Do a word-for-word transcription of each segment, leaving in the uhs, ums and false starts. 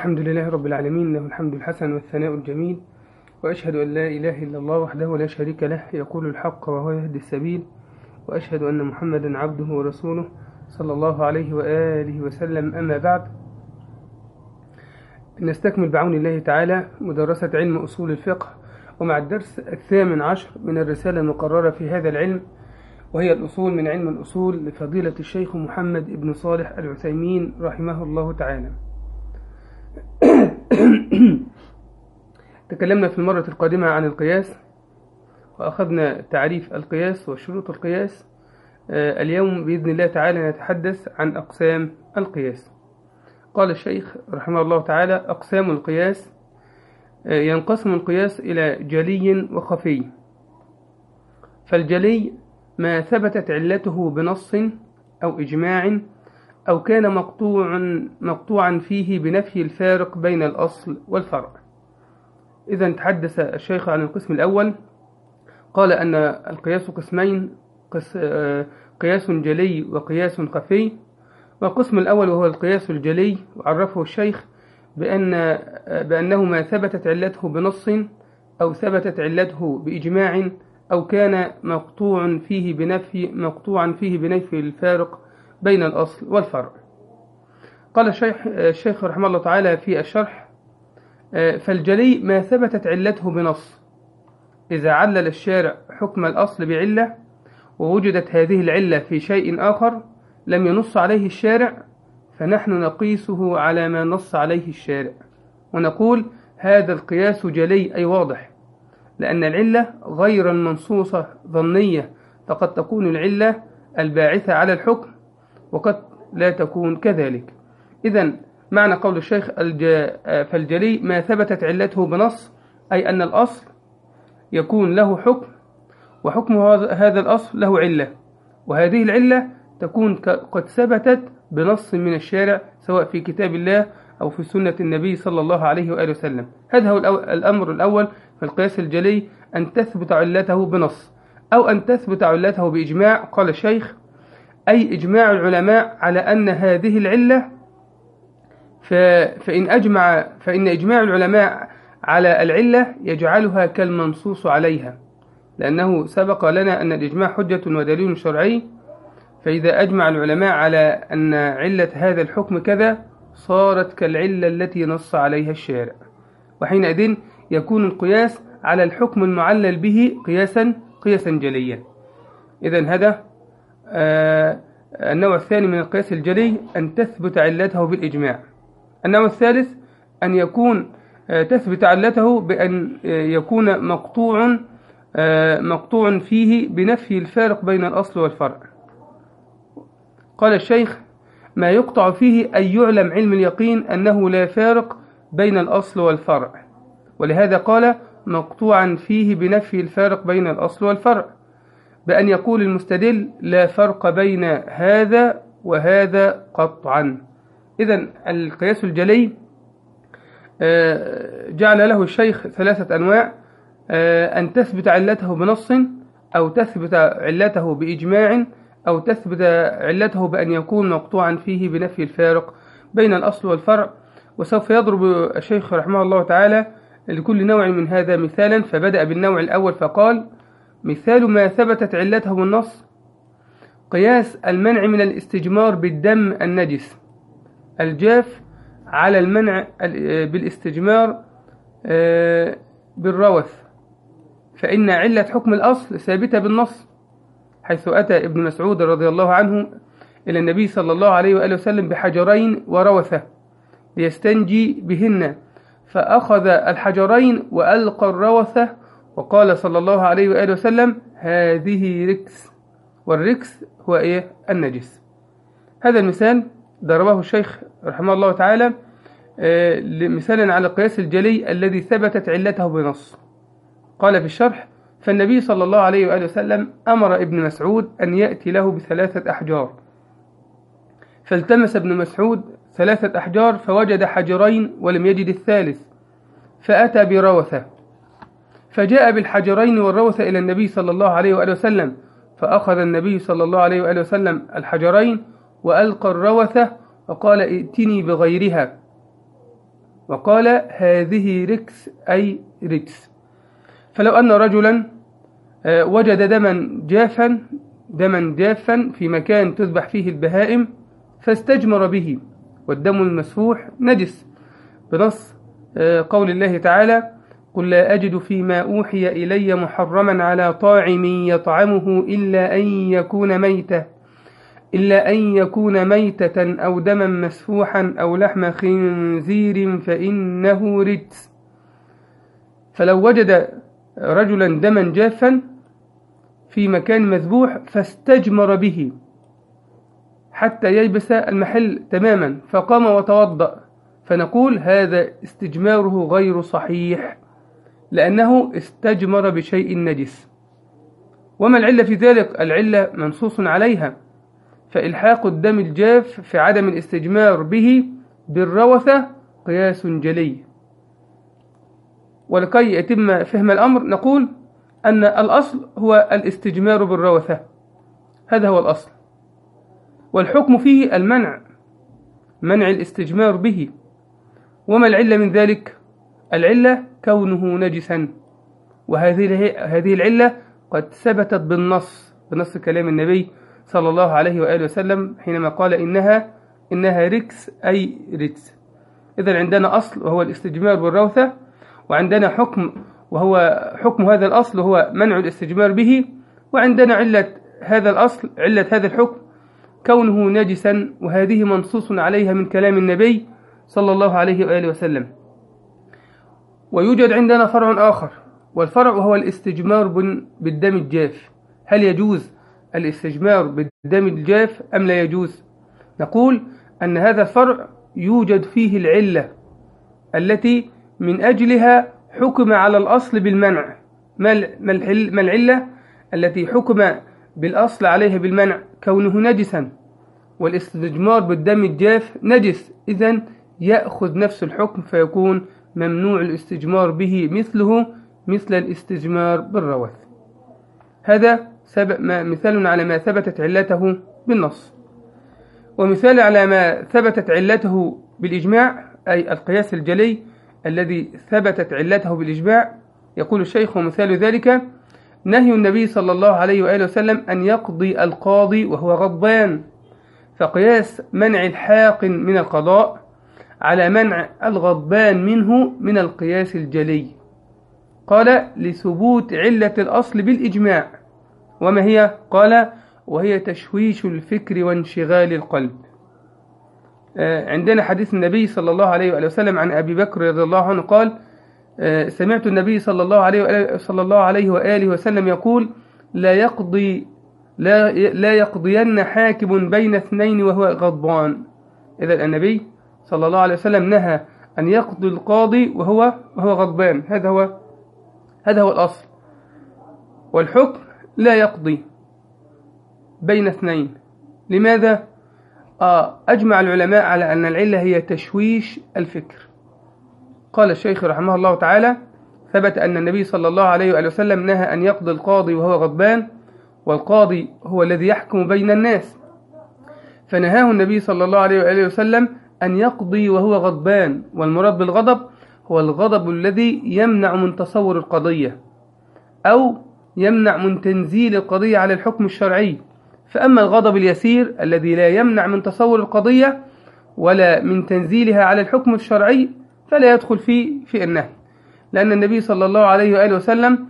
الحمد لله رب العالمين، له الحمد الحسن والثناء الجميل، وأشهد أن لا إله إلا الله وحده لا شريك له يقول الحق وهو يهدي السبيل، وأشهد أن محمدا عبده ورسوله صلى الله عليه وآله وسلم. أما بعد، نستكمل بعون الله تعالى مدرسة علم أصول الفقه، ومع الدرس الثامن عشر من الرسالة المقررة في هذا العلم، وهي الأصول من علم الأصول لفضيلة الشيخ محمد بن صالح العثيمين رحمه الله تعالى. تكلمنا في المرة القادمة عن القياس، وأخذنا تعريف القياس وشروط القياس. اليوم بإذن الله تعالى نتحدث عن أقسام القياس. قال الشيخ رحمه الله تعالى: أقسام القياس: ينقسم القياس إلى جلي وخفي. فالجلي ما ثبتت علته بنص أو إجماع أو كان مقطوع مقطوعا فيه بنفي الفارق بين الأصل والفرع. إذا تحدث الشيخ عن القسم الأول، قال أن القياس قسمين: قياس جلي وقياس خفي. والقسم الأول وهو القياس الجلي، وعرفه الشيخ بأن بأنه ما ثبتت علته بنص أو ثبتت علته بإجماع أو كان مقطوع فيه بنفي مقطوعا فيه بنفي الفارق بين الأصل والفرع. قال الشيخ الشيخ رحمه الله تعالى في الشرح: فالجلي ما ثبتت علته بنص، إذا علل الشارع حكم الأصل بعلة ووجدت هذه العلة في شيء آخر لم ينص عليه الشارع، فنحن نقيسه على ما نص عليه الشارع ونقول هذا القياس جلي أي واضح، لأن العلة غير المنصوصة ظنية، فقد تكون العلة الباعثة على الحكم وقد لا تكون كذلك. إذن معنى قول الشيخ: فالجلي ما ثبتت علته بنص، أي أن الأصل يكون له حكم، وحكم هذا الأصل له علة، وهذه العلة تكون قد ثبتت بنص من الشارع سواء في كتاب الله أو في سنة النبي صلى الله عليه وآله وسلم. هذا هو الأمر الأول في القياس الجلي، أن تثبت علته بنص أو أن تثبت علته بإجماع. قال الشيخ: أي إجماع العلماء على أن هذه العلة، فإن أجمع فإن إجماع العلماء على العلة يجعلها كالمنصوص عليها، لأنه سبق لنا أن الإجماع حجة ودليل شرعي، فإذا أجمع العلماء على أن علة هذا الحكم كذا صارت كالعلة التي نص عليها الشارع، وحينئذ يكون القياس على الحكم المعلل به قياسا قياسا جليا. إذن هذا آه النوع الثاني من القياس الجلي، أن تثبت علته بالإجماع. النوع الثالث أن يكون آه تثبت علته بأن آه يكون مقطوع آه مقطوع فيه بنفي الفارق بين الأصل والفرع. قال الشيخ: ما يقطع فيه أن يعلم علم اليقين أنه لا فارق بين الأصل والفرع، ولهذا قال مقطوعا فيه بنفي الفارق بين الأصل والفرع، بأن يقول المستدل لا فرق بين هذا وهذا قطعا. إذن القياس الجلي جعل له الشيخ ثلاثة أنواع: أن تثبت علته بنص أو تثبت علته بإجماع أو تثبت علته بأن يكون مقطوعا فيه بنفي الفارق بين الأصل والفرع. وسوف يضرب الشيخ رحمه الله تعالى لكل نوع من هذا مثالا، فبدأ بالنوع الأول فقال: مثال ما ثبتت علته بالنص: قياس المنع من الاستجمار بالدم النجس الجاف على المنع بالاستجمار بالروث، فإن علة حكم الأصل ثابتة بالنص، حيث أتى ابن مسعود رضي الله عنه إلى النبي صلى الله عليه وآله وسلم بحجرين وروثة ليستنجي بهن، فأخذ الحجرين وألقى الروثة، وقال صلى الله عليه وآله وسلم: هذه ركس، والركس هو إيه؟ النجس. هذا المثال ضربه الشيخ رحمه الله تعالى مثالا على القياس الجلي الذي ثبتت علته بنص. قال في الشرح: فالنبي صلى الله عليه وآله وسلم أمر ابن مسعود أن يأتي له بثلاثة أحجار، فالتمس ابن مسعود ثلاثة أحجار فوجد حجرين ولم يجد الثالث، فأتى بروثة، فجاء بالحجرين والروثة إلى النبي صلى الله عليه وآله وسلم، فأخذ النبي صلى الله عليه وآله وسلم الحجرين وألقى الروثة وقال: ائتني بغيرها. وقال هذه ركس أي ركس. فلو أن رجلا وجد دما جافا دما جافا في مكان تذبح فيه البهائم فاستجمر به، والدم المسفوح نجس، بنص قول الله تعالى قل لا أجد فيما أوحي إلي محرما على طاعم يطعمه إلا أن يكون ميتة إلا أن يكون ميتة أو دما مسفوحا أو لحم خنزير فإنه رجس. فلو وجد رجلا دما جافا في مكان مذبوح فاستجمر به حتى ييبس المحل تماما فقام وتوضأ، فنقول هذا استجماره غير صحيح لأنه استجمر بشيء نجس. وما العلة في ذلك؟ العلة منصوص عليها، فإلحاق الدم الجاف في عدم الاستجمار به بالروثة قياس جلي. ولكي يتم فهم الأمر نقول أن الأصل هو الاستجمار بالروثة، هذا هو الأصل، والحكم فيه المنع، منع الاستجمار به. وما العلة من ذلك؟ العلة كونه نجسا، وهذه هذه العلة قد ثبتت بالنص بنص كلام النبي صلى الله عليه وآله وسلم حينما قال إنها إنها ركس أي ركس. إذن عندنا أصل وهو الاستجمار بالروثة، وعندنا حكم وهو حكم هذا الأصل وهو منع الاستجمار به، وعندنا علة هذا الأصل علة هذا الحكم كونه نجسا، وهذه منصوص عليها من كلام النبي صلى الله عليه وآله وسلم. ويوجد عندنا فرع آخر، والفرع هو الاستجمار بالدم الجاف. هل يجوز الاستجمار بالدم الجاف أم لا يجوز؟ نقول أن هذا الفرع يوجد فيه العلة التي من أجلها حكم على الأصل بالمنع. ما العلة التي حكم بالأصل عليها بالمنع؟ كونه نجسا، والاستجمار بالدم الجاف نجس، إذن يأخذ نفس الحكم فيكون ممنوع الاستجمار به مثله مثل الاستجمار بالروث. هذا مثال على ما ثبتت علته بالنص. ومثال على ما ثبتت علته بالإجماع أي القياس الجلي الذي ثبتت علته بالإجماع، يقول الشيخ ومثال ذلك نهي النبي صلى الله عليه وآله وسلم أن يقضي القاضي وهو غضبان، فقياس منع الحاق من القضاء على منع الغضبان منه من القياس الجلي. قال لثبوت علة الأصل بالإجماع. وما هي؟ قال وهي تشويش الفكر وانشغال القلب. عندنا حديث النبي صلى الله عليه وآله وسلم عن أبي بكر رضي الله عنه قال سمعت النبي صلى الله عليه وآله, صلى الله عليه وآله وسلم يقول لا يقضي لا, لا يقضين حاكم بين اثنين وهو غضبان. إذا النبي صلى الله عليه وسلم نهى أن يقضي القاضي وهو وهو غضبان، هذا هو هذا هو الأصل. والحكم لا يقضي بين اثنين. لماذا؟ آه أجمع العلماء على أن العلة هي تشويش الفكر. قال الشيخ رحمه الله تعالى ثبت أن النبي صلى الله عليه وآله وسلم نهى أن يقضي القاضي وهو غضبان، والقاضي هو الذي يحكم بين الناس، فنهاه النبي صلى الله عليه وآله وسلم أن يقضي وهو غضبان. والمراد بالغضب هو الغضب الذي يمنع من تصور القضية أو يمنع من تنزيل القضية على الحكم الشرعي. فأما الغضب اليسير الذي لا يمنع من تصور القضية ولا من تنزيلها على الحكم الشرعي فلا يدخل في في النهي، لأن النبي صلى الله عليه وآله وسلم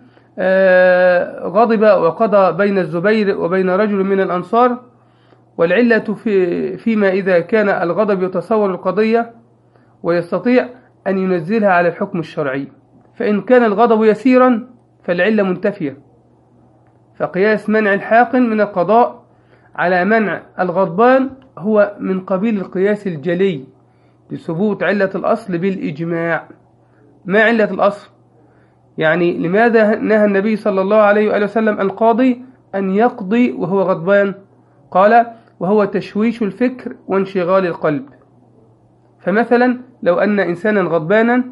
غضب وقضى بين الزبير وبين رجل من الأنصار، والعلة في فيما إذا كان الغضب يتصور القضية ويستطيع أن ينزلها على الحكم الشرعي. فإن كان الغضب يسيرا فالعلة منتفية. فقياس منع الحاق من القضاء على منع الغضبان هو من قبيل القياس الجلي لثبوت علة الأصل بالإجماع. ما علة الأصل؟ يعني لماذا نهى النبي صلى الله عليه وآله وسلم القاضي أن يقضي وهو غضبان؟ قال وهو تشويش الفكر وانشغال القلب. فمثلا لو أن إنسانا غضبانا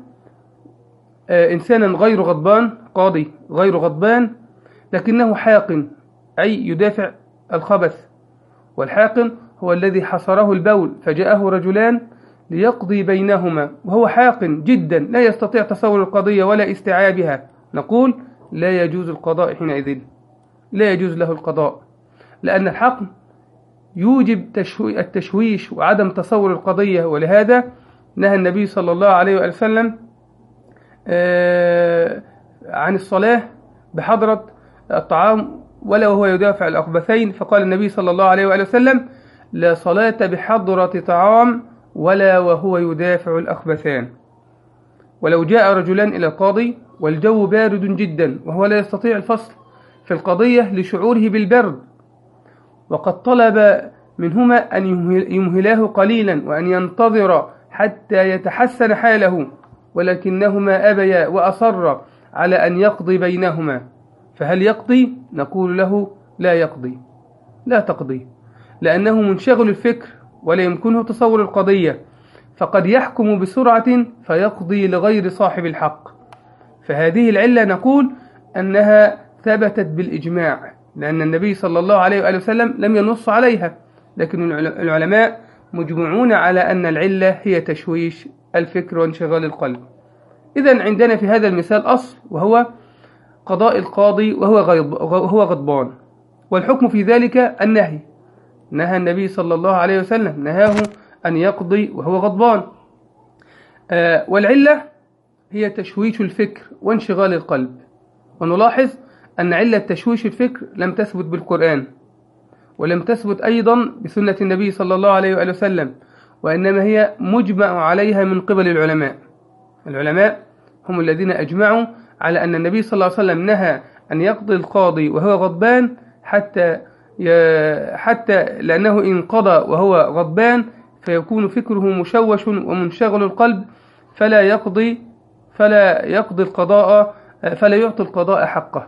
آه إنسانا غير غضبان، قاضي غير غضبان لكنه حاقن أي يدافع الخبث، والحاقن هو الذي حصره البول، فجاءه رجلان ليقضي بينهما وهو حاق جدا لا يستطيع تصور القضية ولا استيعابها، نقول لا يجوز القضاء حينئذ، لا يجوز له القضاء، لأن الحقن يوجب التشويش وعدم تصور القضية. ولهذا نهى النبي صلى الله عليه وسلم عن الصلاة بحضرة الطعام ولا وهو يدافع الأخبثين، فقال النبي صلى الله عليه وسلم: لا صلاة بحضرة طعام ولا وهو يدافع الأخبثان. ولو جاء رجلان إلى القاضي والجو بارد جدا وهو لا يستطيع الفصل في القضية لشعوره بالبرد، وقد طلب منهما أن يمهلاه قليلا وأن ينتظر حتى يتحسن حاله، ولكنهما أبيا وأصر على أن يقضي بينهما، فهل يقضي؟ نقول له لا يقضي، لا تقضي، لأنه منشغل الفكر ولا يمكنه تصور القضية، فقد يحكم بسرعة فيقضي لغير صاحب الحق. فهذه العلة نقول أنها ثبتت بالإجماع، لأن النبي صلى الله عليه وسلم لم ينص عليها، لكن العلماء مجمعون على أن العلة هي تشويش الفكر وانشغال القلب. إذن عندنا في هذا المثال أصل، وهو قضاء القاضي وهو غضبان، والحكم في ذلك النهي، نهى النبي صلى الله عليه وسلم، نهاه أن يقضي وهو غضبان. آه والعلة هي تشويش الفكر وانشغال القلب. ونلاحظ أن علة تشويش الفكر لم تثبت بالقرآن، ولم تثبت أيضا بسنة النبي صلى الله عليه وسلم، وإنما هي مجمع عليها من قبل العلماء. العلماء هم الذين أجمعوا على أن النبي صلى الله عليه وسلم نهى أن يقضي القاضي وهو غضبان، حتى حتى لأنه إن قضى وهو غضبان فيكون فكره مشوش ومنشغل القلب، فلا يقضي فلا يقضي القضاء فلا يعطي القضاء حقه.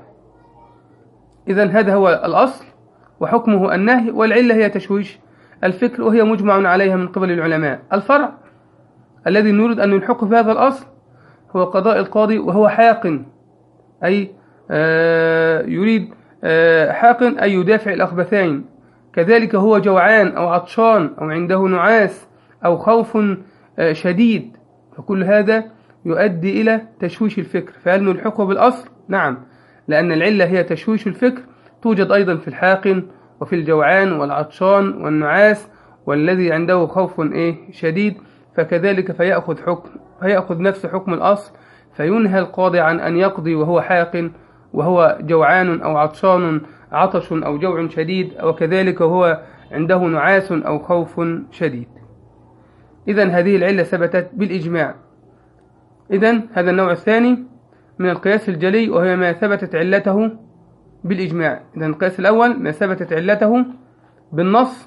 إذن هذا هو الأصل وحكمه النهي، والعلة هي تشويش الفكر وهي مجمع عليها من قبل العلماء. الفرع الذي نريد أن نلحقه في هذا الأصل هو قضاء القاضي وهو حاق، أي آه يريد آه حاق أي يدافع الأخبثين، كذلك هو جوعان أو عطشان أو عنده نعاس أو خوف آه شديد، فكل هذا يؤدي إلى تشويش الفكر. فهل نلحقه بالأصل؟ نعم، لأن العلة هي تشويش الفكر، توجد أيضا في الحاقن وفي الجوعان والعطشان والنعاس والذي عنده خوف إيه شديد، فكذلك فيأخذ حكم فيأخذ نفس حكم الأصل، فينهى القاضي عن أن يقضي وهو حاق وهو جوعان أو عطشان عطش أو جوع شديد، وكذلك هو عنده نعاس أو خوف شديد. إذن هذه العلة ثبتت بالإجماع. إذن هذا النوع الثاني من القياس الجلي، وهي ما ثبتت علته بالإجماع. إذن القياس الأول ما ثبتت علته بالنص،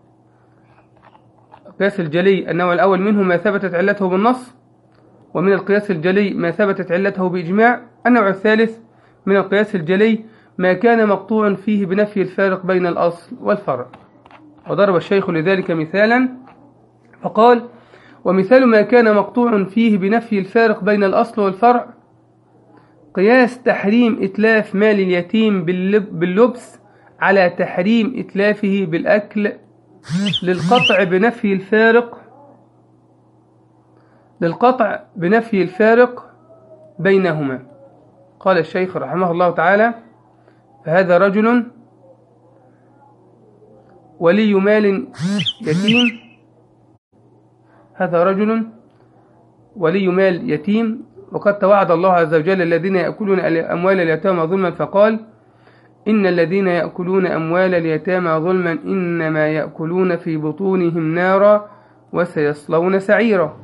القياس الجلي النوع الأول منه ما ثبتت علته بالنص، ومن القياس الجلي ما ثبتت علته بإجماع. النوع الثالث من القياس الجلي ما كان مقطوع فيه بنفي الفارق بين الأصل والفرع. وضرب الشيخ لذلك مثالا فقال: ومثال ما كان مقطوع فيه بنفي الفارق بين الأصل والفرع قياس تحريم إتلاف مال اليتيم باللبس على تحريم إتلافه بالأكل للقطع بنفي الفارق للقطع بنفي الفارق بينهما. قال الشيخ رحمه الله تعالى: فهذا رجل ولي مال يتيم هذا رجل ولي مال يتيم وقد توعد الله عز وجل الذين يأكلون أموال اليتامى ظلما، فقال: إن الذين يأكلون أموال اليتامى ظلما إنما يأكلون في بطونهم نارا وسيصلون سعيرا.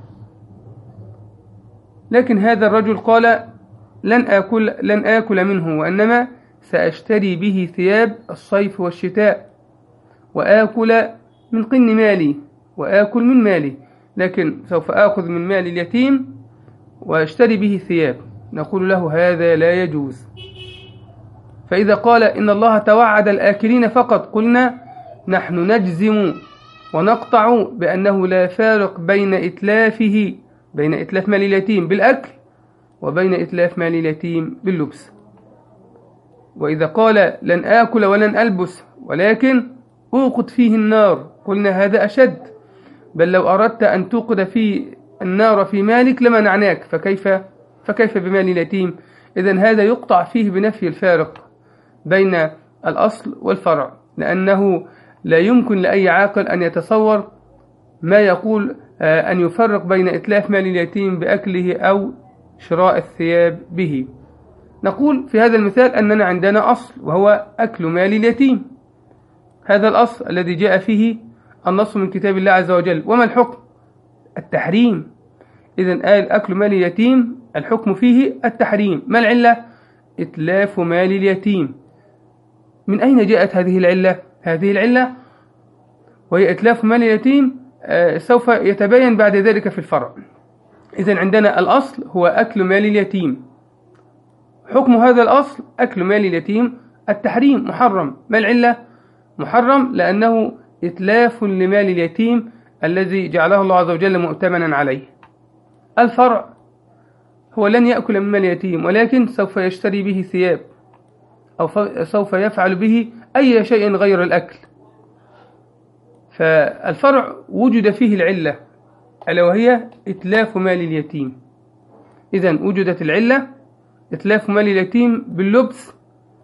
لكن هذا الرجل قال: لن آكل, لن آكل منه، وإنما سأشتري به ثياب الصيف والشتاء وآكل من قن مالي وآكل من مالي، لكن سوف آخذ من مال اليتيم واشتري به ثياب. نقول له: هذا لا يجوز. فإذا قال: إن الله توعد الآكلين فقط، قلنا: نحن نجزم ونقطع بأنه لا فارق بين إتلافه بين إتلاف مال اليتيم بالأكل وبين إتلاف مال اليتيم باللبس. وإذا قال: لن آكل ولن ألبس ولكن أوقد فيه النار، قلنا: هذا أشد، بل لو أردت أن توقد في النار في مالك لمنعناك، فكيف فكيف بمال اليتيم؟ إذن هذا يقطع فيه بنفي الفارق بين الأصل والفرع، لأنه لا يمكن لأي عاقل أن يتصور ما يقول أن يفرق بين إتلاف مال اليتيم بأكله أو شراء الثياب به. نقول في هذا المثال أننا عندنا أصل وهو أكل مال اليتيم، هذا الأصل الذي جاء فيه النص من كتاب الله عز وجل. وما الحكم؟ التحريم. إذن قال أكل مال اليتيم الحكم فيه التحريم. ما العلة؟ إتلاف مال اليتيم. من أين جاءت هذه العلة؟ هذه العلة وهي إتلاف مال اليتيم سوف يتبين بعد ذلك في الفرع. إذن عندنا الأصل هو أكل مال اليتيم، حكم هذا الأصل أكل مال اليتيم التحريم، محرم. ما العلة؟ محرم لأنه إتلاف لمال اليتيم الذي جعله الله عز وجل مؤتمنا عليه. الفرع هو لن يأكل من مال اليتيم، ولكن سوف يشتري به ثياب أو سوف يفعل به أي شيء غير الأكل. فالفرع وجد فيه العلة ألا وهي إتلاف مال اليتيم. إذن وجدت العلة إتلاف مال اليتيم باللبس،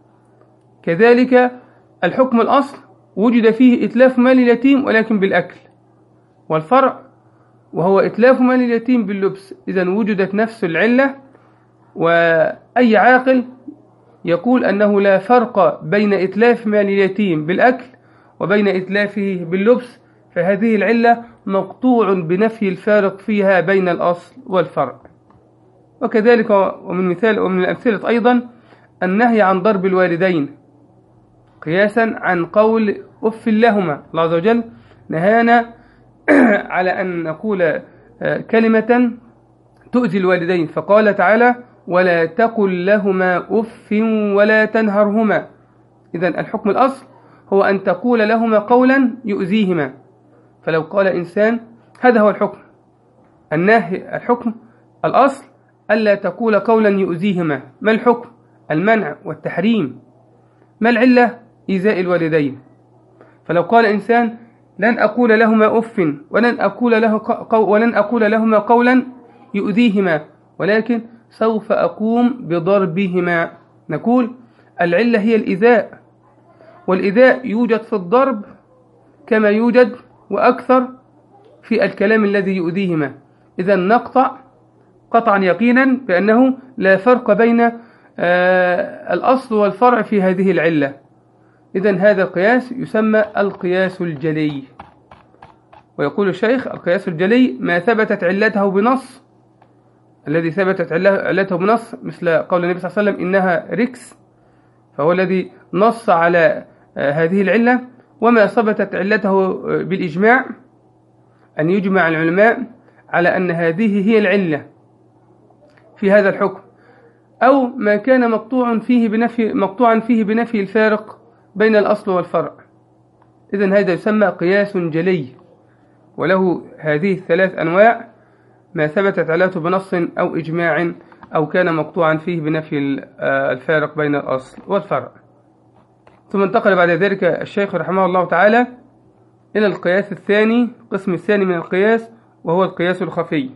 كذلك الحكم الأصل وجد فيه إتلاف مال اليتيم ولكن بالأكل، والفرع وهو إتلاف مال اليتيم باللبس. إذن وجدت نفس العلة، وأي عاقل يقول أنه لا فرق بين إتلاف مال اليتيم بالأكل وبين إتلافه باللبس، فهذه العلة مقطوع بنفي الفارق فيها بين الأصل والفرع. وكذلك ومن مثال ومن الأمثلة أيضا النهي عن ضرب الوالدين قياسا عن قول أف لهما. الله عز وجل نهانا على أن نقول كلمة تؤذي الوالدين، فقال تعالى ولا تقل لهما أف ولا تنهرهما. إذن الحكم الأصل هو أن تقول لهما قولا يؤذيهما. فلو قال إنسان هذا هو الحكم، النهي الحكم الأصل ألا تقول قولا يؤذيهما. ما الحكم؟ المنع والتحريم. ما العلة؟ إيذاء الوالدين. فلو قال إنسان لن أقول لهما أف ولن أقول له قو ولن أقول لهما قولا يؤذيهما، ولكن سوف أقوم بضربهما، نقول العلة هي الإيذاء، والإيذاء يوجد في الضرب كما يوجد وأكثر في الكلام الذي يؤذيهما. إذا نقطع قطعا يقينا بأنه لا فرق بين آه الأصل والفرع في هذه العلة. إذن هذا القياس يسمى القياس الجلي. ويقول الشيخ القياس الجلي ما ثبتت علته بنص، الذي ثبتت علته بنص مثل قول النبي صلى الله عليه وسلم إنها ركس، فهو الذي نص على آه هذه العلة. وما ثبتت علته بالإجماع، أن يجمع العلماء على أن هذه هي العلة في هذا الحكم، أو ما كان مقطوع فيه بنفي مقطوعا فيه بنفي الفارق بين الأصل والفرع. إذن هذا يسمى قياس جلي، وله هذه الثلاث أنواع: ما ثبتت علته بنص أو إجماع أو كان مقطوعا فيه بنفي الفارق بين الأصل والفرع. ثم انتقل بعد ذلك الشيخ رحمه الله تعالى إلى القياس الثاني، القسم الثاني من القياس، وهو القياس الخفي.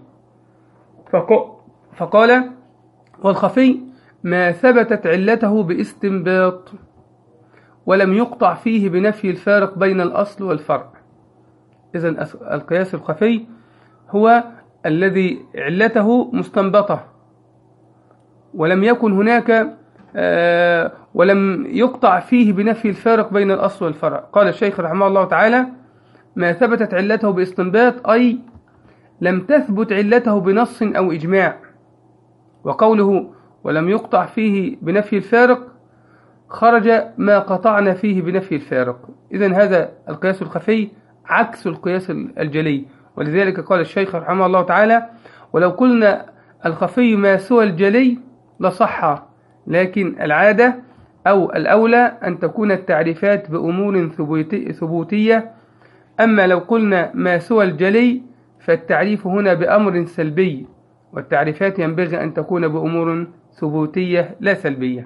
فقال والخفي ما ثبتت علته باستنباط ولم يقطع فيه بنفي الفارق بين الأصل والفرع. إذن القياس الخفي هو الذي علته مستنبطة ولم يكن هناك آه ولم يقطع فيه بنفي الفارق بين الأصل والفرع. قال الشيخ رحمه الله تعالى ما ثبتت علته باستنباط أي لم تثبت علته بنص أو إجماع. وقوله ولم يقطع فيه بنفي الفارق خرج ما قطعنا فيه بنفي الفارق. إذن هذا القياس الخفي عكس القياس الجلي. ولذلك قال الشيخ رحمه الله تعالى ولو قلنا الخفي ما سوى الجلي لصح، لكن العادة أو الأولى أن تكون التعريفات بأمور ثبوتية، أما لو قلنا ما سوى الجلي فالتعريف هنا بأمر سلبي، والتعريفات ينبغي أن تكون بأمور ثبوتية لا سلبية.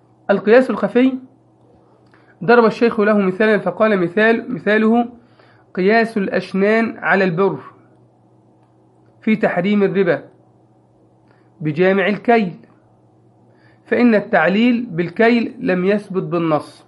القياس الخفي ضرب الشيخ له مثالا فقال مثال مثاله قياس الأشنان على البر في تحريم الربا بجامع الكيل، فإن التعليل بالكيل لم يثبت بالنص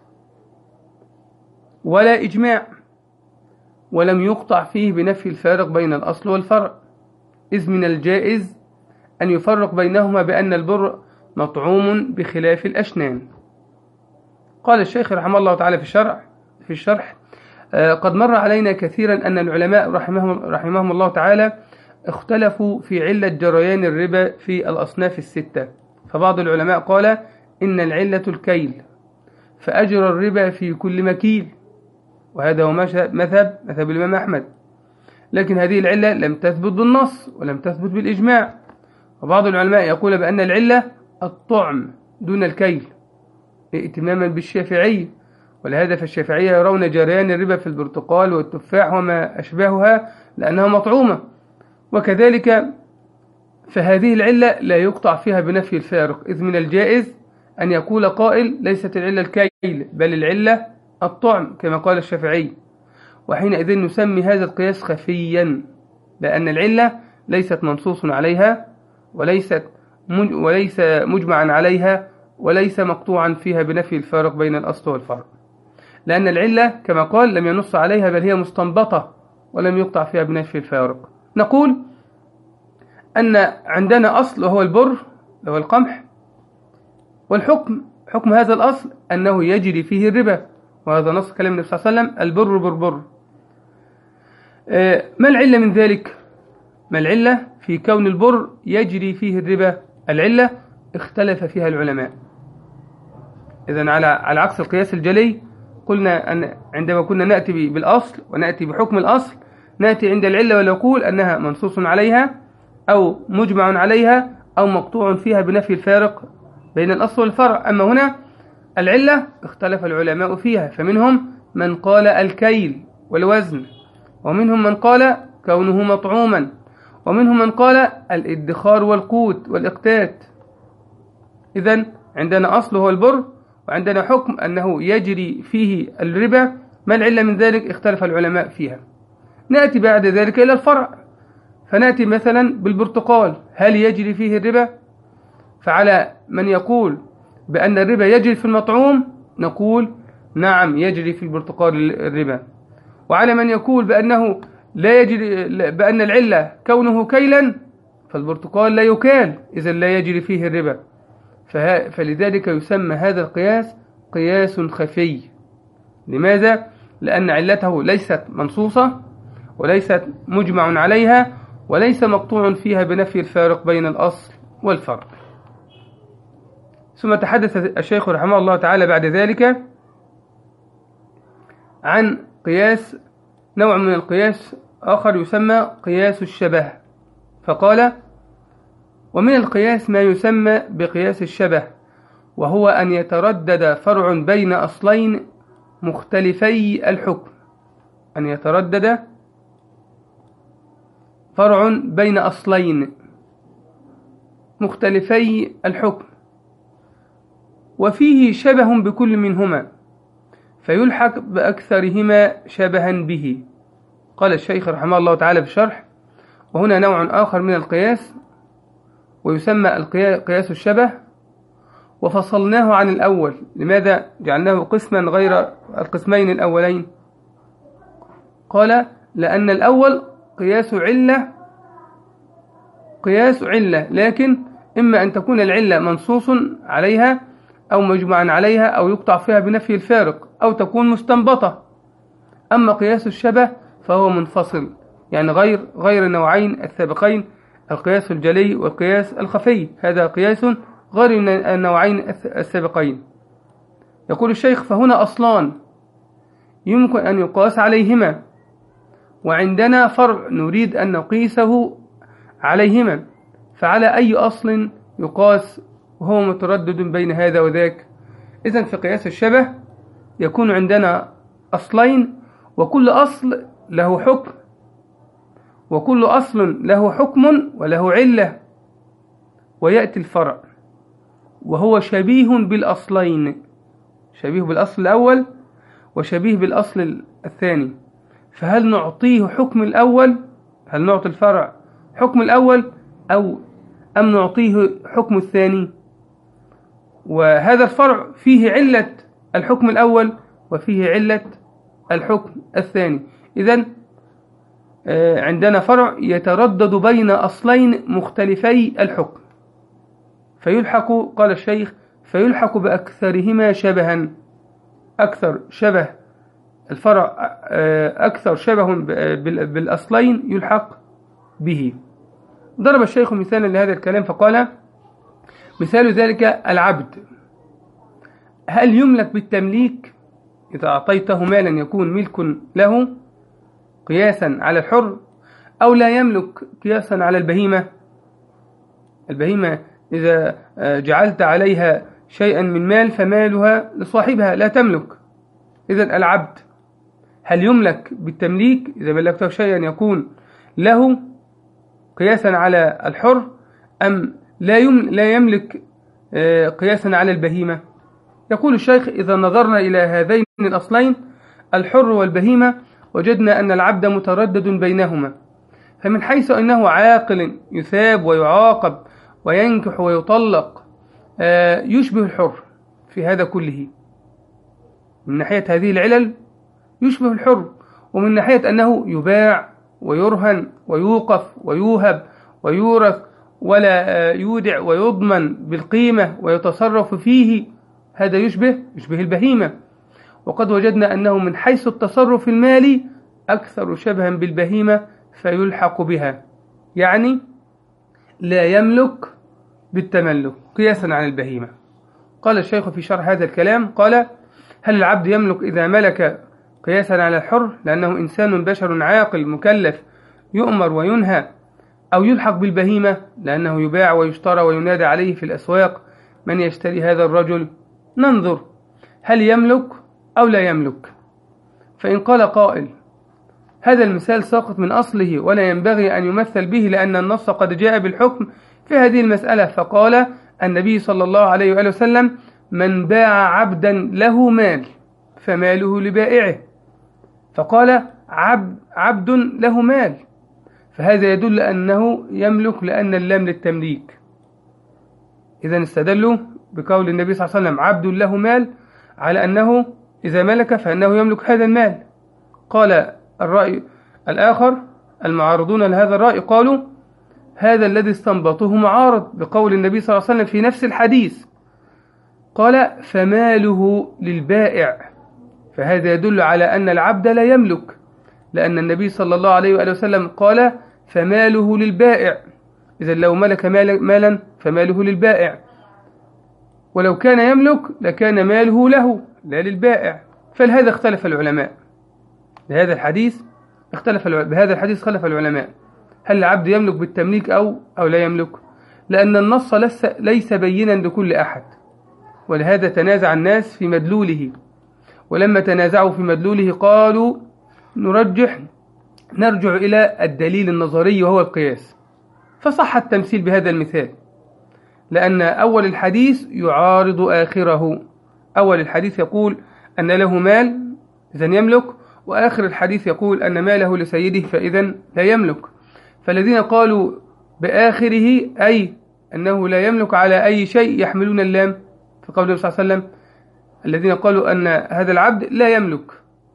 ولا إجماع، ولم يقطع فيه بنفي الفارق بين الأصل والفرع، إذ من الجائز أن يفرق بينهما بأن البر مطعوم بخلاف الأشنان. قال الشيخ رحمه الله تعالى في الشرح في الشرح قد مر علينا كثيرا أن العلماء رحمهم, رحمهم الله تعالى اختلفوا في علة جريان الربا في الأصناف الستة. فبعض العلماء قال إن العلة الكيل، فأجرى الربا في كل مكيل، وهذا هو مذهب مذهب الإمام أحمد، لكن هذه العلة لم تثبت بالنص ولم تثبت بالإجماع. وبعض العلماء يقول بأن العلة الطعم دون الكيل، ائتماما بالشافعي، ولهذا فالشافعية يرون جريان الربا في البرتقال والتفاح وما أشبهها لأنها مطعومة، وكذلك فهذه العلة لا يقطع فيها بنفي الفارق، إذ من الجائز أن يقول قائل ليست العلة الكيل بل العلة الطعم كما قال الشافعي، وحينئذ نسمي هذا القياس خفيا، لأن العلة ليست منصوص عليها وليست وليس مجمعا عليها وليس مقطوعا فيها بنفي الفارق بين الأصل والفرع، لأن العلة كما قال لم ينص عليها بل هي مستنبطة ولم يقطع فيها بنفي الفارق. نقول أن عندنا أصل وهو البر وهو القمح، والحكم حكم هذا الأصل أنه يجري فيه الربا، وهذا نص كلام النبي صلى الله عليه وسلم البر بربر. ما العلة من ذلك؟ ما العلة في كون البر يجري فيه الربا؟ العلة اختلف فيها العلماء. إذن على على عكس القياس الجلي، قلنا أن عندما كنا نأتي بالأصل ونأتي بحكم الأصل، نأتي عند العلة ونقول أنها منصوص عليها أو مجمع عليها أو مقطوع فيها بنفي الفارق بين الأصل والفرع. أما هنا العلة اختلف العلماء فيها، فمنهم من قال الكيل والوزن، ومنهم من قال كونه مطعوما، ومنهم من قال الادخار والقوت والإقتات. إذن عندنا أصل هو البر، وعندنا حكم أنه يجري فيه الربا. ما العلة من ذلك؟ اختلف العلماء فيها. نأتي بعد ذلك إلى الفرع، فنأتي مثلا بالبرتقال، هل يجري فيه الربا؟ فعلى من يقول بأن الربا يجري في المطعوم نقول نعم يجري في البرتقال الربا، وعلى من يقول بأنه لا يجري، بأن العلة كونه كيلا، فالبرتقال لا يكال، إذا لا يجري فيه الربا. فلذلك يسمى هذا القياس قياس خفي. لماذا؟ لأن علته ليست منصوصة وليست مجمع عليها وليس مقطوع فيها بنفي الفارق بين الأصل والفرع. ثم تحدث الشيخ رحمه الله تعالى بعد ذلك عن قياس، نوع من القياس آخر يسمى قياس الشبه، فقال: ومن القياس ما يسمى بقياس الشبه، وهو أن يتردد فرع بين أصلين مختلفي الحكم. أن يتردد فرع بين أصلين مختلفي الحكم وفيه شبه بكل منهما فيلحق بأكثرهما شبها به. قال الشيخ رحمه الله تعالى في الشرح: وهنا نوع آخر من القياس ويسمى قياس الشبه، وفصلناه عن الأول. لماذا جعلناه قسما غير القسمين الأولين؟ قال: لأن الأول قياس علة قياس علة لكن إما أن تكون العلة منصوص عليها أو مجمعا عليها أو يقطع فيها بنفي الفارق أو تكون مستنبطة. أما قياس الشبه فهو منفصل، يعني غير غير النوعين السابقين، القياس الجلي والقياس الخفي. هذا قياس غير النوعين السابقين. يقول الشيخ: فهنا أصلان يمكن أن يقاس عليهما، وعندنا فرع نريد أن نقيسه عليهما، فعلى أي أصل يقاس وهو متردد بين هذا وذاك؟ إذن في قياس الشبه يكون عندنا أصلين، وكل أصل له حكم، وكل أصل له حكم وله علة، ويأتي الفرع وهو شبيه بالأصلين، شبيه بالأصل الأول وشبيه بالأصل الثاني. فهل نعطيه حكم الأول؟ هل نعطي الفرع حكم الأول أو أم نعطيه حكم الثاني؟ وهذا الفرع فيه علة الحكم الأول وفيه علة الحكم الثاني. إذن عندنا فرع يتردد بين أصلين مختلفي الحكم، فيلحق، قال الشيخ، فيلحق بأكثرهما شبها. أكثر شبه الفرع أكثر شبه بالأصلين يلحق به. ضرب الشيخ مثالا لهذا الكلام فقال: مثال ذلك العبد، هل يملك بالتمليك إذا أعطيته مالا يكون ملك له قياسا على الحر، أو لا يملك قياسا على البهيمة؟ البهيمة إذا جعلت عليها شيئا من مال فمالها لصاحبها لا تملك. إذن العبد هل يملك بالتمليك إذا ملكته شيئا يكون له قياسا على الحر، أم لا يملك قياسا على البهيمة؟ يقول الشيخ: إذا نظرنا إلى هذين الأصلين الحر والبهيمة وجدنا أن العبد متردد بينهما، فمن حيث أنه عاقل يثاب ويعاقب وينكح ويطلق يشبه الحر في هذا كله. من ناحية هذه العلل يشبه الحر، ومن ناحية أنه يباع ويرهن ويوقف ويوهب ويورث ولا يودع ويضمن بالقيمة ويتصرف فيه، هذا يشبه يشبه البهيمة. وقد وجدنا أنه من حيث التصرف المالي أكثر شبها بالبهيمة فيلحق بها، يعني لا يملك بالتملك قياسا عن البهيمة. قال الشيخ في شرح هذا الكلام قال: هل العبد يملك إذا ملك قياسا على الحر لأنه إنسان بشر عاقل مكلف يؤمر وينهى، أو يلحق بالبهيمة لأنه يباع ويشترى وينادى عليه في الأسواق من يشتري هذا الرجل؟ ننظر هل يملك أو لا يملك. فإن قال قائل: هذا المثال ساقط من أصله ولا ينبغي أن يمثل به لأن النص قد جاء بالحكم في هذه المسألة، فقال النبي صلى الله عليه وآله وسلم: من باع عبدا له مال فماله لبائعه، فقال عبد, عبد له مال، فهذا يدل أنه يملك لأن اللام للتمليك. إذن استدلوا بقول النبي صلى الله عليه وسلم عبد له مال على أنه إذا ملك فإنه يملك هذا المال. قال الرأي الآخر المعارضون لهذا الرأي قالوا: هذا الذي استنبطه معارض بقول النبي صلى الله عليه وسلم في نفس الحديث، قال فماله للبائع، فهذا يدل على أن العبد لا يملك، لأن النبي صلى الله عليه وآله وسلم قال فماله للبائع. إذا لو ملك مالا فماله للبائع، ولو كان يملك لكان ماله له لا للبائع. فلهذا اختلف العلماء بهذا الحديث اختلف بهذا الحديث خلف العلماء هل العبد يملك بالتمليك أو أو لا يملك، لأن النص ليس بينا لكل أحد، ولهذا تنازع الناس في مدلوله، ولما تنازعوا في مدلوله قالوا نرجح نرجع إلى الدليل النظري وهو القياس، فصح التمثيل بهذا المثال، لأن أول الحديث يعارض آخره. أول الحديث يقول أن له مال إذن يملك، وآخر الحديث يقول أن ماله لسيده فإذن لا يملك. فالذين قالوا بآخره أي أنه لا يملك على أي شيء يحملون اللام في قول النبي صلى الله عليه وسلم. الذين قالوا أن هذا العبد لا يملك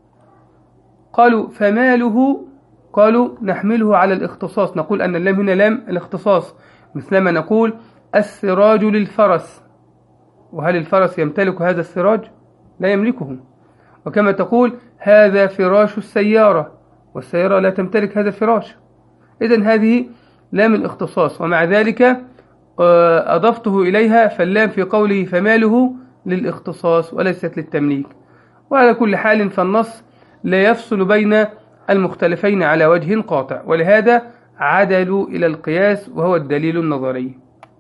قالوا فماله، قالوا نحمله على الاختصاص، نقول أن اللام هنا لام الاختصاص، مثلما نقول السراج للفرس، وهل الفرس يمتلك هذا السراج؟ لا يملكه. وكما تقول هذا فراش السيارة، والسيارة لا تمتلك هذا الفراش. إذن هذه لام الاختصاص، ومع ذلك أضفته إليها، فاللام في قوله فماله للاختصاص وليست للتمليك. وعلى كل حال فالنص لا يفصل بين المختلفين على وجه قاطع، ولهذا عدلوا إلى القياس وهو الدليل النظري.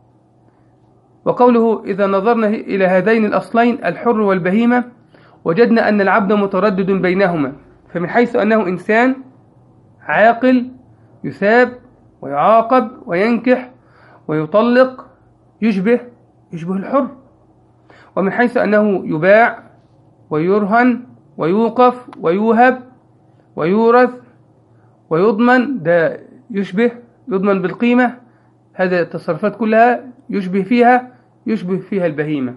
وقوله إذا نظرنا إلى هذين الأصلين الحر والبهيمة وجدنا أن العبد متردد بينهما، فمن حيث أنه إنسان عاقل يثاب ويعاقب وينكح ويطلق يشبه يشبه الحر، ومن حيث أنه يباع ويرهن ويوقف ويوهب ويورث ويضمن، ده يشبه يضمن بالقيمة، هذه التصرفات كلها يشبه فيها يشبه فيها البهيمة.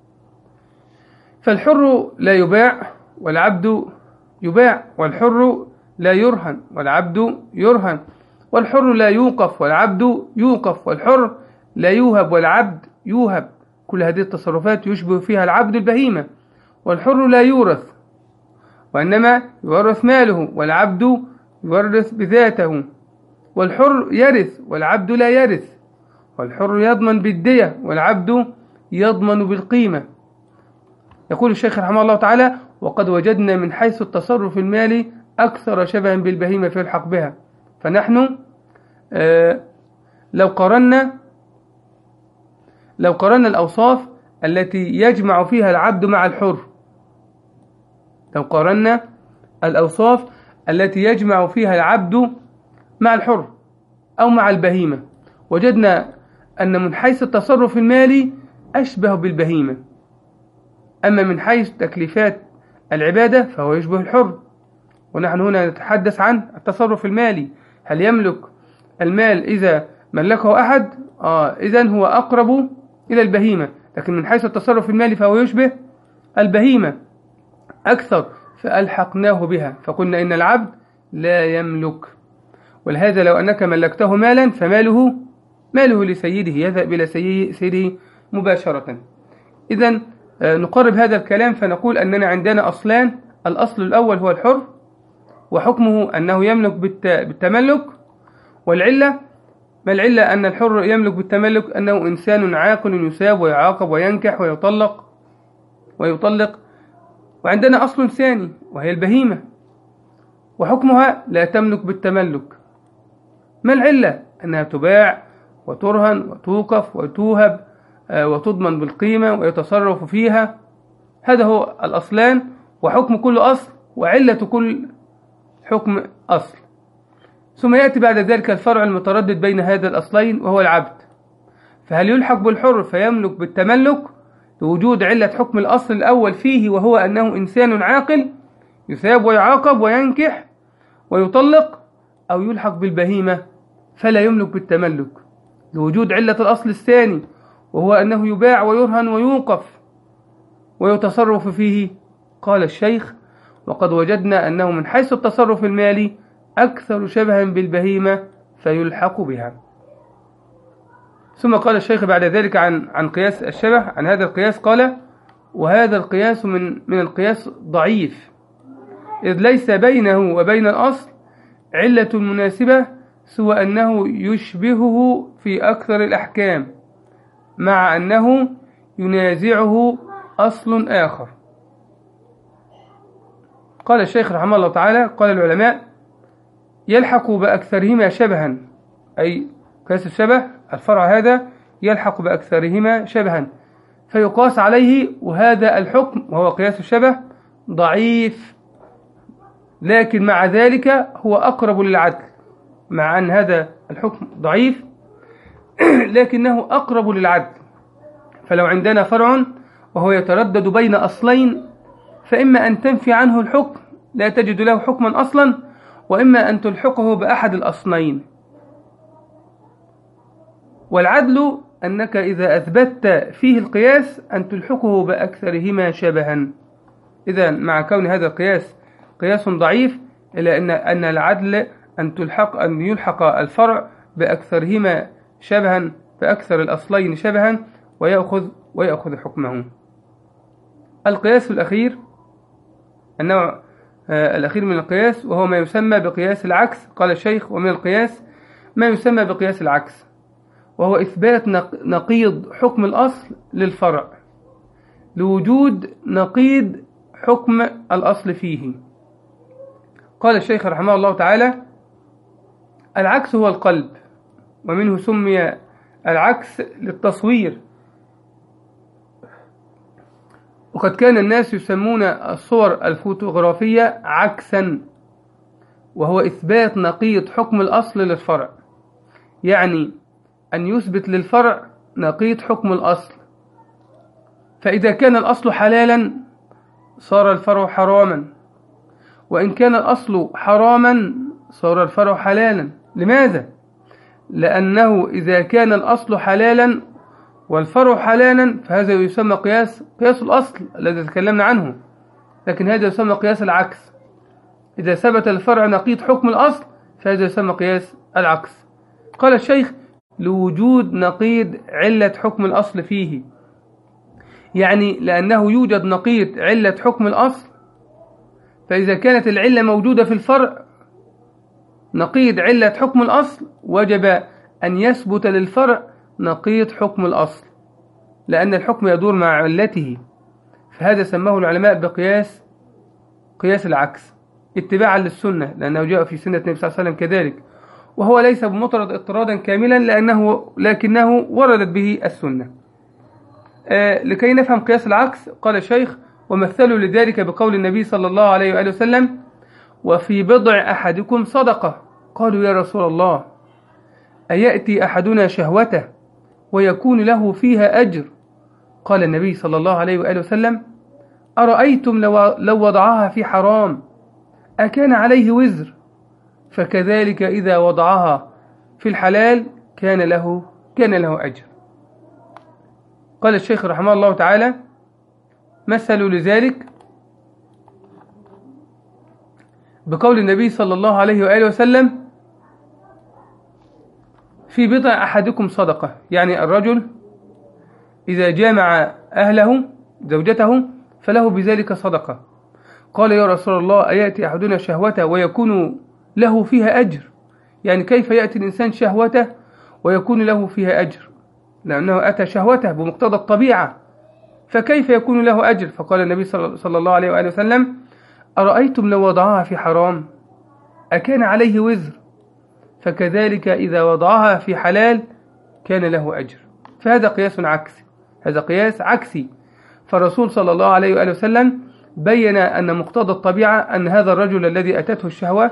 فالحر لا يباع والعبد يباع، والحر لا يرهن والعبد يرهن، والحر لا يوقف والعبد يوقف، والحر لا يوهب والعبد يوهب. كل هذه التصرفات يشبه فيها العبد البهيمة. والحر لا يورث وإنما يورث ماله، والعبد يورث بذاته. والحر يرث والعبد لا يرث، والحر يضمن بالدية والعبد يضمن بالقيمة. يقول الشيخ رحمه الله تعالى: وقد وجدنا من حيث التصرف المالي أكثر شبها بالبهيمة فيلحق بها. فنحن آه لو قرنا لو قرنا الأوصاف التي يجمع فيها العبد مع الحر لو قرنا الأوصاف التي يجمع فيها العبد مع الحر أو مع البهيمة، وجدنا أن من حيث التصرف المالي أشبه بالبهيمة، أما من حيث تكليفات العبادة فهو يشبه الحر. ونحن هنا نتحدث عن التصرف المالي، هل يملك المال إذا ملكه أحد؟ آه إذن هو أقرب إلى البهيمة، لكن من حيث التصرف المالي فهو يشبه البهيمة أكثر، فألحقناه بها فقلنا إن العبد لا يملك. ولهذا لو أنك ملكته مالا فماله ماله لسيده، يذهب إلى سيده مباشرة. إذن نقرب هذا الكلام فنقول أننا عندنا أصلان: الأصل الأول هو الحر وحكمه أنه يملك بالتملك. والعلة ما العلة أن الحر يملك بالتملك؟ أنه إنسان عاقل يثاب ويعاقب وينكح ويطلق ويطلق. وعندنا أصل ثاني وهي البهيمة، وحكمها لا تملك بالتملك. ما العلة؟ أنها تباع وترهن وتوقف وتوهب وتضمن بالقيمة ويتصرف فيها. هذا هو الأصلان، وحكم كل أصل وعلة كل حكم أصل. ثم يأتي بعد ذلك الفرع المتردد بين هذا الأصلين وهو العبد، فهل يلحق بالحر فيملك بالتملك لوجود علة حكم الأصل الأول فيه وهو أنه إنسان عاقل يثاب ويعاقب وينكح ويطلق، أو يلحق بالبهيمة فلا يملك بالتملك لوجود علة الأصل الثاني وهو أنه يباع ويرهن ويوقف ويتصرف فيه؟ قال الشيخ: وقد وجدنا أنه من حيث التصرف المالي أكثر شبها بالبهيمة فيلحق بها. ثم قال الشيخ بعد ذلك عن عن قياس الشبه، عن هذا القياس قال: وهذا القياس من من القياس ضعيف، إذ ليس بينه وبين الأصل علة مناسبة سوى أنه يشبهه في أكثر الأحكام، مع أنه ينازعه أصل آخر. قال الشيخ رحمه الله تعالى: قال العلماء: يلحق بأكثرهما شبها، أي قياس الشبه الفرع هذا يلحق بأكثرهما شبها فيقاس عليه، وهذا الحكم وهو قياس الشبه ضعيف، لكن مع ذلك هو أقرب للعدل. مع أن هذا الحكم ضعيف لكنه أقرب للعدل. فلو عندنا فرع وهو يتردد بين أصلين، فإما أن تنفي عنه الحكم لا تجد له حكما أصلا، وإما أن تلحقه بأحد الأصلين. والعدل أنك إذا أثبتت فيه القياس أن تلحقه بأكثرهما شبها. إذا مع كون هذا القياس قياس ضعيف، إلا أن أن العدل أن تلحق أن يلحق الفرع بأكثرهما شبها، بأكثر الأصلين شبها، ويأخذ ويأخذ حكمه. القياس الأخير، النوع الأخير من القياس، وهو ما يسمى بقياس العكس. قال الشيخ: ومن القياس ما يسمى بقياس العكس، وهو إثبات نقيض حكم الأصل للفرع لوجود نقيض حكم الأصل فيه. قال الشيخ رحمه الله تعالى: العكس هو القلب، ومنه سمي العكس للتصوير. وقد كان الناس يسمون الصور الفوتوغرافية عكسا، وهو إثبات نقيض حكم الأصل للفرع، يعني أن يثبت للفرع نقيض حكم الأصل. فإذا كان الأصل حلالا صار الفرع حراما، وإن كان الأصل حراما صار الفرع حلالا. لماذا؟ لأنه إذا كان الأصل حلالا والفرع حلالا فهذا يسمى قياس قياس الأصل الذي تكلمنا عنه، لكن هذا يسمى قياس العكس. إذا ثبت الفرع نقيض حكم الأصل فهذا يسمى قياس العكس. قال الشيخ: لوجود نقيض علة حكم الأصل فيه، يعني لأنه يوجد نقيض علة حكم الأصل، فإذا كانت العلة موجودة في الفرع نقيض علة حكم الأصل وجب أن يثبت للفرع نقيض حكم الأصل، لأن الحكم يدور مع علته. فهذا سماه العلماء بقياس قياس العكس اتباعا للسنة، لأنه جاء في سنة النبي صلى الله عليه وسلم كذلك، وهو ليس بمطرد اضطرادا كاملا لأنه لكنه وردت به السنة. آه لكي نفهم قياس العكس قال الشيخ: ومثلوا لذلك بقول النبي صلى الله عليه وآله وسلم: وفي بضع أحدكم صدقة. قالوا: يا رسول الله، أيأتي أحدنا شهوته ويكون له فيها أجر؟ قال النبي صلى الله عليه وآله وسلم: أرأيتم لو وضعها في حرام أكان عليه وزر؟ فكذلك إذا وضعها في الحلال كان له كان له أجر. قال الشيخ رحمه الله تعالى: مثلوا لذلك بقول النبي صلى الله عليه وآله وسلم: في بضع أحدكم صدقة، يعني الرجل إذا جامع أهله زوجته فله بذلك صدقة. قال: يا رسول الله، أيأتي أحدنا شهوته ويكون له فيها أجر؟ يعني كيف يأتي الإنسان شهوته ويكون له فيها أجر؟ لأنه أتى شهوته بمقتضى الطبيعة، فكيف يكون له أجر؟ فقال النبي صلى الله عليه وآله وسلم: أرأيتم لو وضعها في حرام أكان عليه وزر؟ فكذلك إذا وضعها في حلال كان له أجر. فهذا قياس عكسي، هذا قياس عكسي. فالرسول صلى الله عليه وآله وسلم بين أن مقتضى الطبيعة أن هذا الرجل الذي أتته الشهوة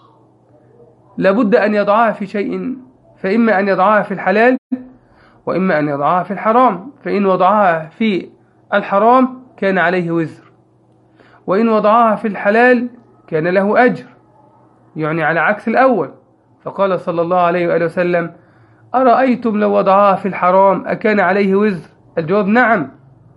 لابد أن يضعها في شيء، فإما أن يضعها في الحلال وإما أن يضعها في الحرام. فإن وضعها في الحرام كان عليه وزر، وإن وضعها في الحلال كان له أجر، يعني على عكس الأول. فقال صلى الله عليه وآله وسلم: أرأيتم لو وضعها في الحرام أكان عليه وزر؟ الجواب: نعم.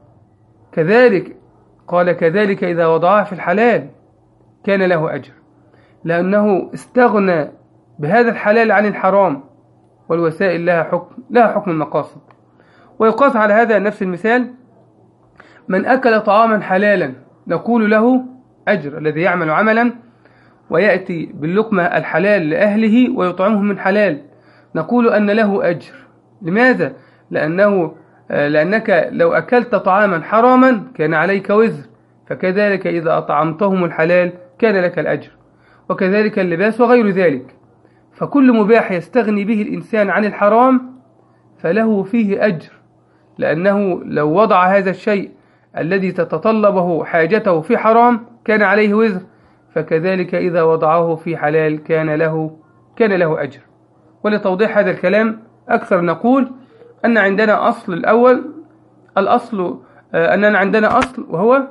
كذلك قال: كذلك إذا وضعها في الحلال كان له أجر، لأنه استغنى بهذا الحلال عن الحرام، والوسائل لها حكم لها حكم المقاصد. ويقاس على هذا نفس المثال: من أكل طعاما حلالا نقول له أجر، الذي يعمل عملا ويأتي باللقمة الحلال لأهله ويطعمهم من حلال نقول أن له أجر. لماذا؟ لأنه لأنك لو أكلت طعاما حراما كان عليك وزر، فكذلك إذا أطعمتهم الحلال كان لك الأجر. وكذلك اللباس وغير ذلك. فكل مباح يستغني به الإنسان عن الحرام فله فيه أجر، لأنه لو وضع هذا الشيء الذي تتطلبه حاجته في حرام كان عليه وزر، فكذلك إذا وضعه في حلال كان له كان له أجر. ولتوضيح هذا الكلام أكثر نقول أن عندنا أصل الأول، الأصل أننا عندنا أصل وهو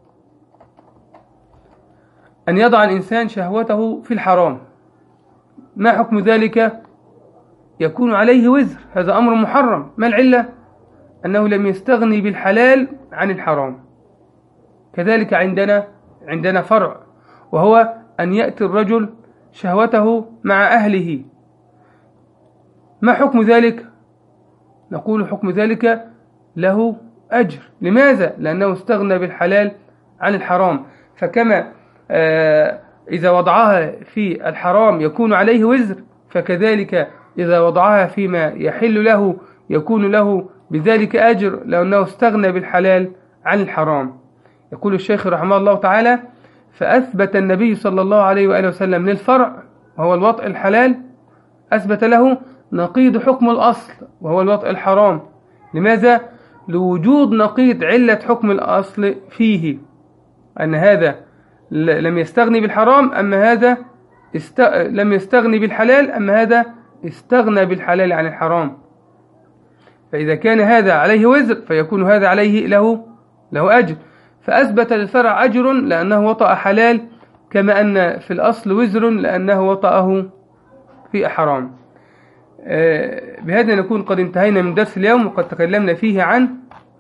أن يضع الإنسان شهوته في الحرام. ما حكم ذلك؟ يكون عليه وزر، هذا أمر محرم. ما العلة؟ أنه لم يستغني بالحلال عن الحرام. كذلك عندنا عندنا فرع، وهو أن يأتي الرجل شهوته مع أهله. ما حكم ذلك؟ نقول حكم ذلك له أجر. لماذا؟ لأنه استغنى بالحلال عن الحرام. فكما آه إذا وضعها في الحرام يكون عليه وزر، فكذلك إذا وضعها فيما يحل له يكون له بذلك أجر، لأنه استغنى بالحلال عن الحرام. يقول الشيخ رحمه الله تعالى: فأثبت النبي صلى الله عليه وآله وسلم للفرع وهو الوطء الحلال، أثبت له نقيض حكم الأصل وهو الوطء الحرام. لماذا؟ لوجود نقيض علة حكم الأصل فيه، أن هذا لم يستغني بالحرام، أما هذا است... لم يستغني بالحلال، أما هذا استغنى بالحلال عن الحرام. فإذا كان هذا عليه وزر فيكون هذا عليه له له أجر. فأثبت للفرع أجر لأنه وطأ حلال، كما أن في الأصل وزر لأنه وطأه في حرام. بهذا نكون قد انتهينا من درس اليوم، وقد تكلمنا فيه عن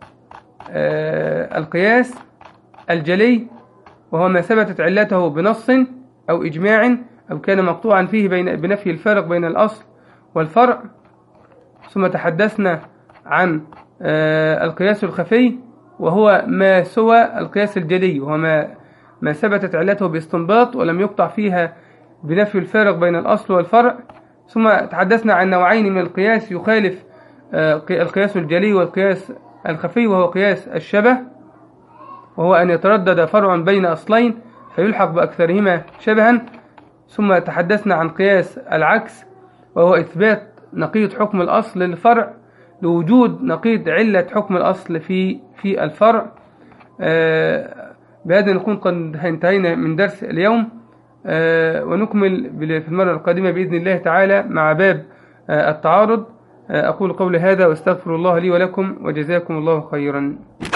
القياس الجلي، وهو ما ثبتت علته بنص أو إجماع أو كان مقطوعا فيه بين بنفي الفارق بين الأصل والفرع. ثم تحدثنا عن القياس الخفي، وهو ما سوى القياس الجلي، وهو ما ما ثبتت علته باستنباط ولم يقطع فيها بنفي الفارق بين الأصل والفرع. ثم تحدثنا عن نوعين من القياس يخالف القياس الجلي والقياس الخفي، وهو قياس الشبه، وهو أن يتردد فرع بين أصلين فيلحق بأكثرهما شبها. ثم تحدثنا عن قياس العكس، وهو إثبات نقيض حكم الأصل للفرع لوجود نقيض علة حكم الأصل في في الفرع. بهذا نكون قد انتهينا من درس اليوم، ونكمل في المرة القادمة بإذن الله تعالى مع باب التعارض. أقول قولي هذا واستغفر الله لي ولكم، وجزاكم الله خيرا.